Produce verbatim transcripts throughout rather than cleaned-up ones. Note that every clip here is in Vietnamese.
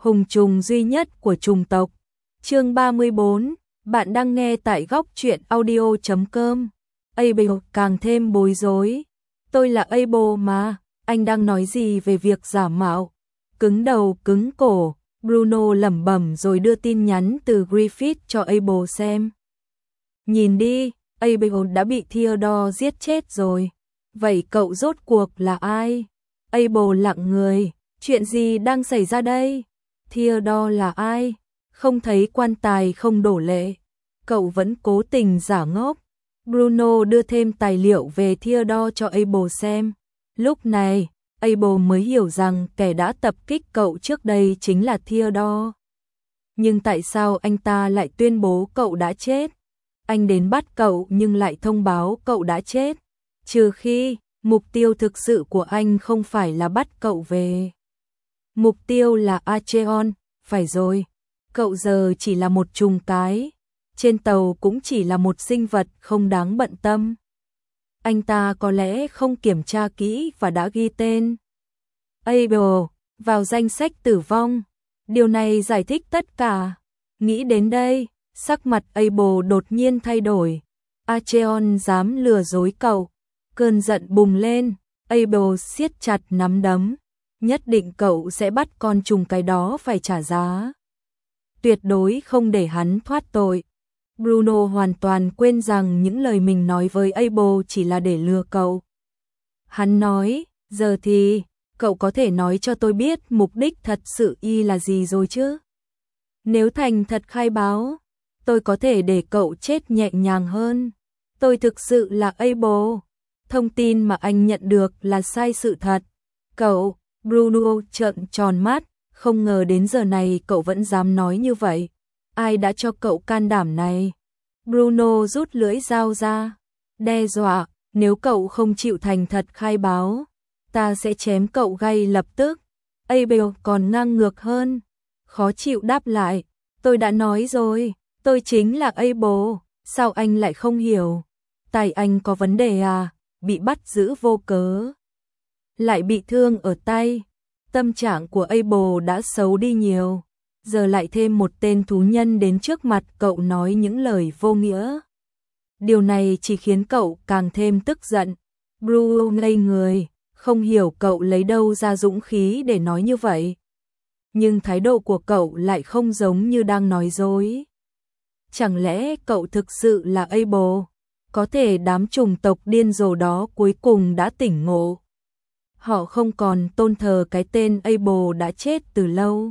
hùng trùng duy nhất của trùng tộc. Chương ba mươi bốn, bạn đang nghe tại góc truyện audio chấm com. Abel càng thêm bối rối. Tôi là Abel mà, anh đang nói gì về việc giả mạo? Cứng đầu cứng cổ, Bruno lẩm bẩm rồi đưa tin nhắn từ Griffith cho Abel xem. Nhìn đi, Abel đã bị Theodore giết chết rồi. Vậy cậu rốt cuộc là ai? Abel lặng người, chuyện gì đang xảy ra đây? Theodore là ai? Không thấy quan tài không đổ lệ. Cậu vẫn cố tình giả ngốc. Bruno đưa thêm tài liệu về Theodore cho Abel xem. Lúc này, Abel mới hiểu rằng kẻ đã tập kích cậu trước đây chính là Theodore. Nhưng tại sao anh ta lại tuyên bố cậu đã chết? Anh đến bắt cậu nhưng lại thông báo cậu đã chết. Trừ khi, mục tiêu thực sự của anh không phải là bắt cậu về. Mục tiêu là Acheon, phải rồi. Cậu giờ chỉ là một trùng cái. Trên tàu cũng chỉ là một sinh vật không đáng bận tâm. Anh ta có lẽ không kiểm tra kỹ và đã ghi tên Abel vào danh sách tử vong. Điều này giải thích tất cả. Nghĩ đến đây, sắc mặt Abel đột nhiên thay đổi. Acheon dám lừa dối cậu. Cơn giận bùng lên, Abel siết chặt nắm đấm. Nhất định cậu sẽ bắt con trùng cái đó phải trả giá. Tuyệt đối không để hắn thoát tội. Bruno hoàn toàn quên rằng những lời mình nói với Abel chỉ là để lừa cậu. Hắn nói, giờ thì, cậu có thể nói cho tôi biết mục đích thật sự y là gì rồi chứ? Nếu thành thật khai báo, tôi có thể để cậu chết nhẹ nhàng hơn. Tôi thực sự là Abel. Thông tin mà anh nhận được là sai sự thật. Cậu, Bruno trợn tròn mắt, không ngờ đến giờ này cậu vẫn dám nói như vậy. Ai đã cho cậu can đảm này? Bruno rút lưỡi dao ra, đe dọa, nếu cậu không chịu thành thật khai báo, ta sẽ chém cậu ngay lập tức. Abel còn ngang ngược hơn, khó chịu đáp lại, tôi đã nói rồi, tôi chính là Abel, sao anh lại không hiểu? Tài anh có vấn đề à? Bị bắt giữ vô cớ, lại bị thương ở tay. Tâm trạng của Abel đã xấu đi nhiều. Giờ lại thêm một tên thú nhân đến trước mặt cậu nói những lời vô nghĩa. Điều này chỉ khiến cậu càng thêm tức giận. Bruno ngây người, không hiểu cậu lấy đâu ra dũng khí để nói như vậy. Nhưng thái độ của cậu lại không giống như đang nói dối. Chẳng lẽ cậu thực sự là Abel? Có thể đám trùng tộc điên rồ đó cuối cùng đã tỉnh ngộ. Họ không còn tôn thờ cái tên Abel đã chết từ lâu.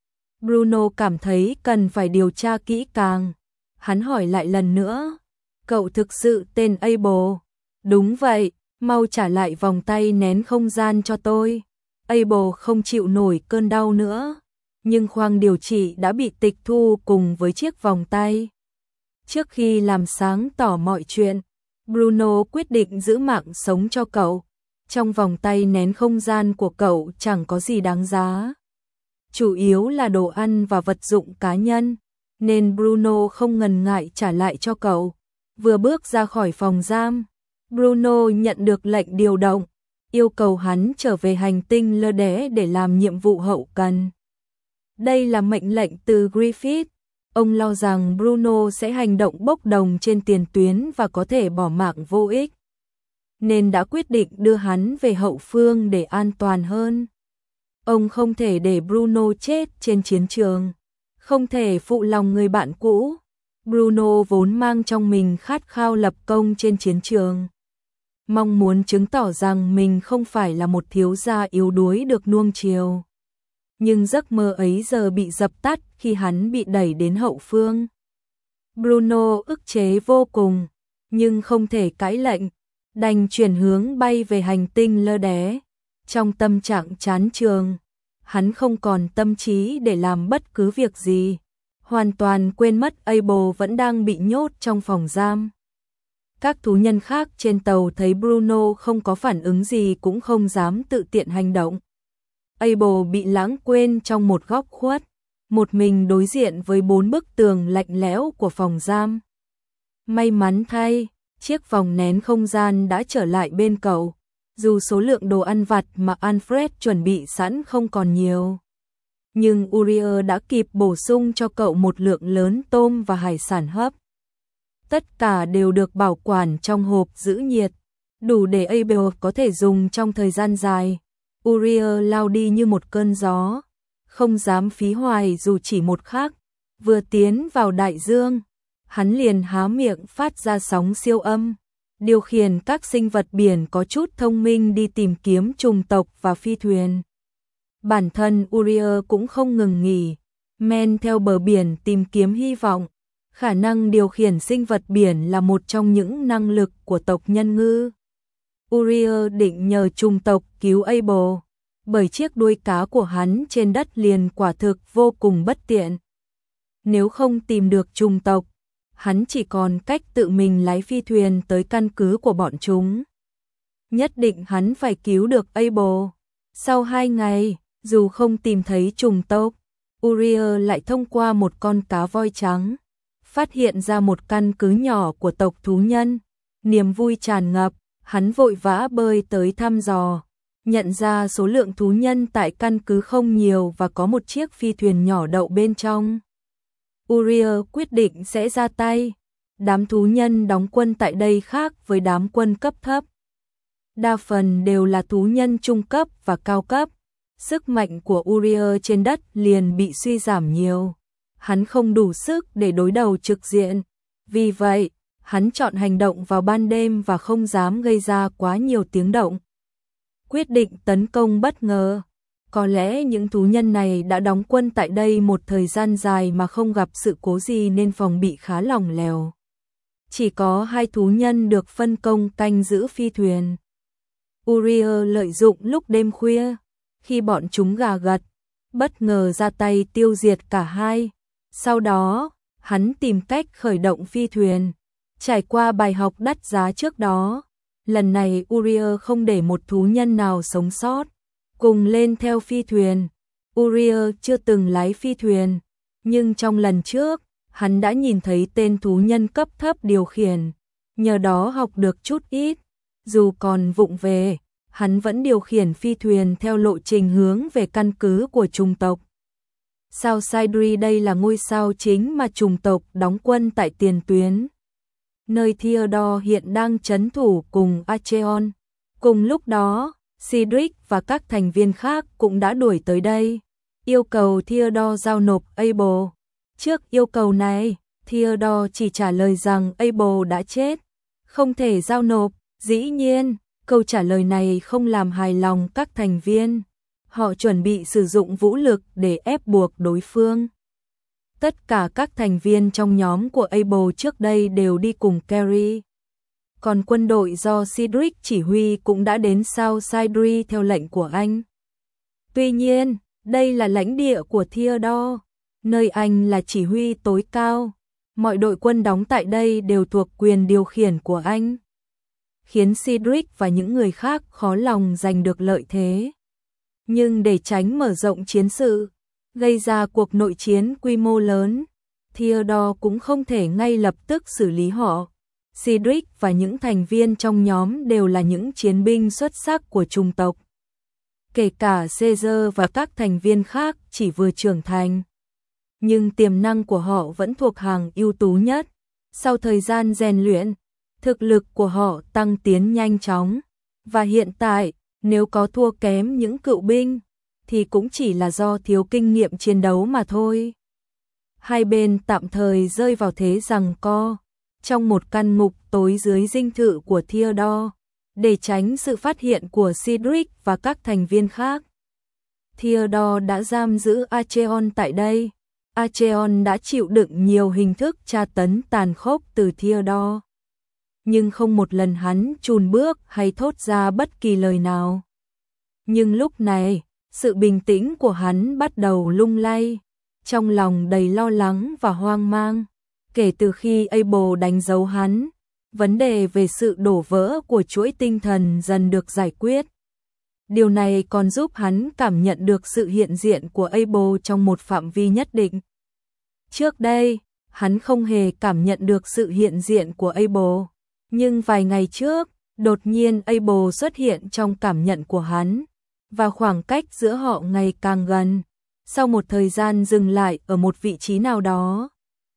Bruno cảm thấy cần phải điều tra kỹ càng. Hắn hỏi lại lần nữa. Cậu thực sự tên Abel? Đúng vậy, mau trả lại vòng tay nén không gian cho tôi. Abel không chịu nổi cơn đau nữa. Nhưng khoang điều trị đã bị tịch thu cùng với chiếc vòng tay. Trước khi làm sáng tỏ mọi chuyện, Bruno quyết định giữ mạng sống cho cậu. Trong vòng tay nén không gian của cậu chẳng có gì đáng giá. Chủ yếu là đồ ăn và vật dụng cá nhân, nên Bruno không ngần ngại trả lại cho cậu. Vừa bước ra khỏi phòng giam, Bruno nhận được lệnh điều động, yêu cầu hắn trở về hành tinh Lơ Đé để làm nhiệm vụ hậu cần. Đây là mệnh lệnh từ Griffith. Ông lo rằng Bruno sẽ hành động bốc đồng trên tiền tuyến và có thể bỏ mạng vô ích, nên đã quyết định đưa hắn về hậu phương để an toàn hơn. Ông không thể để Bruno chết trên chiến trường, không thể phụ lòng người bạn cũ. Bruno vốn mang trong mình khát khao lập công trên chiến trường, mong muốn chứng tỏ rằng mình không phải là một thiếu gia yếu đuối được nuông chiều. Nhưng giấc mơ ấy giờ bị dập tắt khi hắn bị đẩy đến hậu phương. Bruno ức chế vô cùng, nhưng không thể cãi lệnh, đành chuyển hướng bay về hành tinh Lơ Đé. Trong tâm trạng chán trường, hắn không còn tâm trí để làm bất cứ việc gì, hoàn toàn quên mất Abel vẫn đang bị nhốt trong phòng giam. Các thú nhân khác trên tàu thấy Bruno không có phản ứng gì cũng không dám tự tiện hành động. Abel bị lãng quên trong một góc khuất, một mình đối diện với bốn bức tường lạnh lẽo của phòng giam. May mắn thay, chiếc vòng nén không gian đã trở lại bên cậu, dù số lượng đồ ăn vặt mà Alfred chuẩn bị sẵn không còn nhiều. nhưng Uriel đã kịp bổ sung cho cậu một lượng lớn tôm và hải sản hấp. Tất cả đều được bảo quản trong hộp giữ nhiệt, đủ để Abel có thể dùng trong thời gian dài. Uriel lao đi như một cơn gió, không dám phí hoài dù chỉ một khắc. Vừa tiến vào đại dương, hắn liền há miệng phát ra sóng siêu âm, điều khiển các sinh vật biển có chút thông minh đi tìm kiếm chủng tộc và phi thuyền. Bản thân Uriel cũng không ngừng nghỉ, men theo bờ biển tìm kiếm hy vọng. Khả năng điều khiển sinh vật biển là một trong những năng lực của tộc nhân ngư. Uriel định nhờ chủng tộc cứu Abel, bởi chiếc đuôi cá của hắn trên đất liền quả thực vô cùng bất tiện. Nếu không tìm được chủng tộc, hắn chỉ còn cách tự mình lái phi thuyền tới căn cứ của bọn chúng. Nhất định hắn phải cứu được Abel. Sau hai ngày, dù không tìm thấy chủng tộc, Uriel lại thông qua một con cá voi trắng, phát hiện ra một căn cứ nhỏ của tộc thú nhân. Niềm vui tràn ngập, hắn vội vã bơi tới thăm dò, nhận ra số lượng thú nhân tại căn cứ không nhiều và có một chiếc phi thuyền nhỏ đậu bên trong. Uriel quyết định sẽ ra tay. Đám thú nhân đóng quân tại đây khác với đám quân cấp thấp. Đa phần đều là thú nhân trung cấp và cao cấp. Sức mạnh của Uriel trên đất liền bị suy giảm nhiều. Hắn không đủ sức để đối đầu trực diện. Vì vậy, hắn chọn hành động vào ban đêm và không dám gây ra quá nhiều tiếng động. Quyết định tấn công bất ngờ. Có lẽ những thú nhân này đã đóng quân tại đây một thời gian dài mà không gặp sự cố gì nên phòng bị khá lỏng lẻo. Chỉ có hai thú nhân được phân công canh giữ phi thuyền. Uriel lợi dụng lúc đêm khuya, khi bọn chúng gà gật, bất ngờ ra tay tiêu diệt cả hai. Sau đó, hắn tìm cách khởi động phi thuyền. Trải qua bài học đắt giá trước đó, lần này Uriel không để một thú nhân nào sống sót. Cùng lên theo phi thuyền. Uriel chưa từng lái phi thuyền, nhưng trong lần trước, hắn đã nhìn thấy tên thú nhân cấp thấp điều khiển, nhờ đó học được chút ít. Dù còn vụng về, hắn vẫn điều khiển phi thuyền theo lộ trình hướng về căn cứ của chủng tộc. Sao Sidri đây là ngôi sao chính mà chủng tộc đóng quân tại tiền tuyến, nơi Theodore hiện đang trấn thủ cùng Acheon. Cùng lúc đó, Cedric và các thành viên khác cũng đã đuổi tới đây, yêu cầu Theodore giao nộp Abel. Trước yêu cầu này, Theodore chỉ trả lời rằng Abel đã chết, không thể giao nộp. Dĩ nhiên, câu trả lời này không làm hài lòng các thành viên. Họ chuẩn bị sử dụng vũ lực để ép buộc đối phương. Tất cả các thành viên trong nhóm của Abel trước đây đều đi cùng Carrie. Còn quân đội do Cedric chỉ huy cũng đã đến South Sidri theo lệnh của anh. Tuy nhiên, đây là lãnh địa của Theodore, nơi anh là chỉ huy tối cao. Mọi đội quân đóng tại đây đều thuộc quyền điều khiển của anh, khiến Cedric và những người khác khó lòng giành được lợi thế. Nhưng để tránh mở rộng chiến sự, gây ra cuộc nội chiến quy mô lớn, Theodore cũng không thể ngay lập tức xử lý họ. Cedric và những thành viên trong nhóm đều là những chiến binh xuất sắc của chủng tộc. Kể cả Caesar và các thành viên khác chỉ vừa trưởng thành, nhưng tiềm năng của họ vẫn thuộc hàng ưu tú nhất. Sau thời gian rèn luyện, thực lực của họ tăng tiến nhanh chóng, và hiện tại, nếu có thua kém những cựu binh, thì cũng chỉ là do thiếu kinh nghiệm chiến đấu mà thôi. Hai bên tạm thời rơi vào thế giằng co trong một căn ngục tối dưới dinh thự của Theodore, để tránh sự phát hiện của Cedric và các thành viên khác. Theodore đã giam giữ Acheon tại đây. Acheon đã chịu đựng nhiều hình thức tra tấn tàn khốc từ Theodore, nhưng không một lần hắn chùn bước hay thốt ra bất kỳ lời nào. Nhưng lúc này, sự bình tĩnh của hắn bắt đầu lung lay, trong lòng đầy lo lắng và hoang mang. Kể từ khi Abel đánh dấu hắn, vấn đề về sự đổ vỡ của chuỗi tinh thần dần được giải quyết. Điều này còn giúp hắn cảm nhận được sự hiện diện của Abel trong một phạm vi nhất định. Trước đây, hắn không hề cảm nhận được sự hiện diện của Abel, nhưng vài ngày trước, đột nhiên Abel xuất hiện trong cảm nhận của hắn, và khoảng cách giữa họ ngày càng gần. Sau một thời gian dừng lại ở một vị trí nào đó,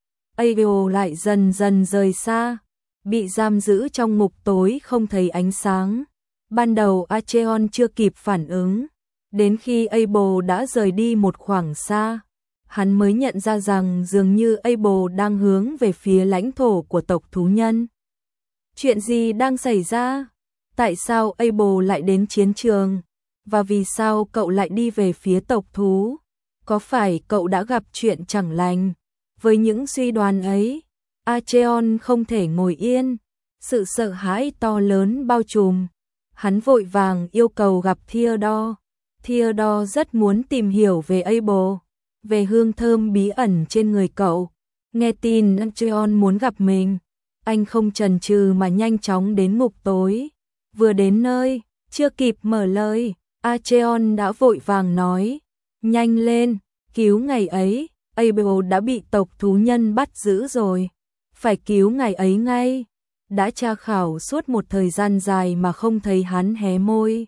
Aebeo lại dần dần rời xa, bị giam giữ trong ngục tối không thấy ánh sáng. Ban đầu Acheon chưa kịp phản ứng, đến khi Aebeo đã rời đi một khoảng xa, hắn mới nhận ra rằng dường như Aebeo đang hướng về phía lãnh thổ của tộc thú nhân. Chuyện gì đang xảy ra? Tại sao Aebeo lại đến chiến trường? Và vì sao cậu lại đi về phía tộc thú? Có phải cậu đã gặp chuyện chẳng lành? Với những suy đoán ấy, Acheon không thể ngồi yên, sự sợ hãi to lớn bao trùm. Hắn vội vàng yêu cầu gặp Theodore. Theodore rất muốn tìm hiểu về Aebeo, về hương thơm bí ẩn trên người cậu. Nghe tin Acheon muốn gặp mình, anh không chần chừ mà nhanh chóng đến ngục tối. Vừa đến nơi, chưa kịp mở lời, Acheon đã vội vàng nói, nhanh lên, cứu ngày ấy, Aebeo đã bị tộc thú nhân bắt giữ rồi, phải cứu ngày ấy ngay. Đã tra khảo suốt một thời gian dài mà không thấy hắn hé môi.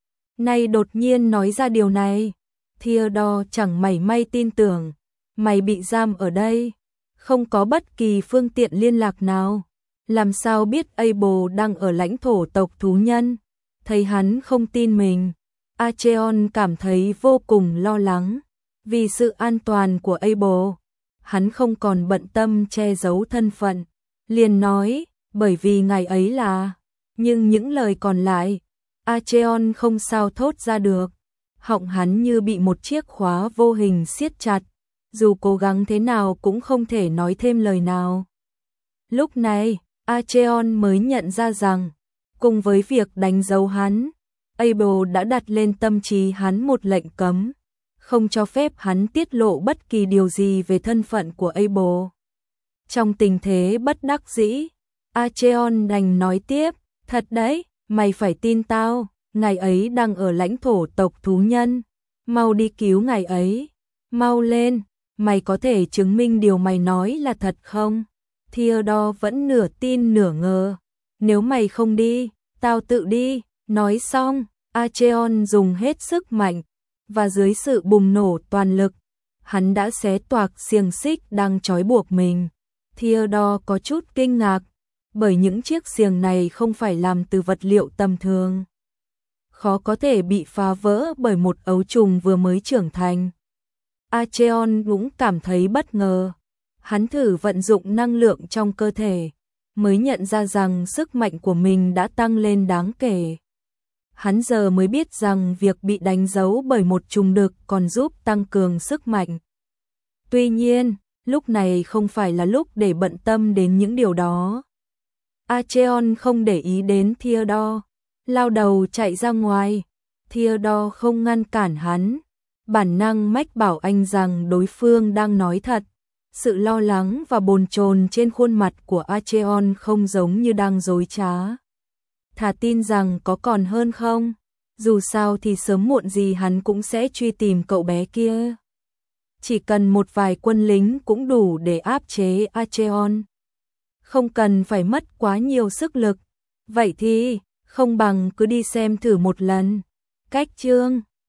Nay đột nhiên nói ra điều này, Theodore chẳng mảy may tin tưởng, mày bị giam ở đây, không có bất kỳ phương tiện liên lạc nào, làm sao biết Aebeo đang ở lãnh thổ tộc thú nhân. Thấy hắn không tin mình, Acheon cảm thấy vô cùng lo lắng, vì sự an toàn của Aebeo. Hắn không còn bận tâm che giấu thân phận, liền nói, bởi vì ngày ấy là, nhưng những lời còn lại, Acheon không sao thốt ra được, họng hắn như bị một chiếc khóa vô hình siết chặt, dù cố gắng thế nào cũng không thể nói thêm lời nào. Lúc này, Acheon mới nhận ra rằng, cùng với việc đánh dấu hắn, Aebeo đã đặt lên tâm trí hắn một lệnh cấm, không cho phép hắn tiết lộ bất kỳ điều gì về thân phận của Aebeo. Trong tình thế bất đắc dĩ, Acheon đành nói tiếp, thật đấy, mày phải tin tao, ngày ấy đang ở lãnh thổ tộc thú nhân, mau đi cứu ngày ấy, mau lên, mày có thể chứng minh điều mày nói là thật không? Theodore vẫn nửa tin nửa ngờ, nếu mày không đi, tao tự đi. Nói xong, Acheon dùng hết sức mạnh, và dưới sự bùng nổ toàn lực, hắn đã xé toạc xiềng xích đang trói buộc mình. Theodore có chút kinh ngạc, bởi những chiếc xiềng này không phải làm từ vật liệu tầm thường, khó có thể bị phá vỡ bởi một ấu trùng vừa mới trưởng thành. Acheon cũng cảm thấy bất ngờ, hắn thử vận dụng năng lượng trong cơ thể, mới nhận ra rằng sức mạnh của mình đã tăng lên đáng kể. Hắn giờ mới biết rằng việc bị đánh dấu bởi một trùng đực còn giúp tăng cường sức mạnh. Tuy nhiên, lúc này không phải là lúc để bận tâm đến những điều đó. Acheon không để ý đến Theodore, lao đầu chạy ra ngoài. Theodore không ngăn cản hắn, bản năng mách bảo anh rằng đối phương đang nói thật. Sự lo lắng và bồn chồn trên khuôn mặt của Acheon không giống như đang dối trá. Thà tin rằng có còn hơn không, dù sao thì sớm muộn gì hắn cũng sẽ truy tìm cậu bé kia. Chỉ cần một vài quân lính cũng đủ để áp chế Acheon, không cần phải mất quá nhiều sức lực. Vậy thì, không bằng cứ đi xem thử một lần. Cách chương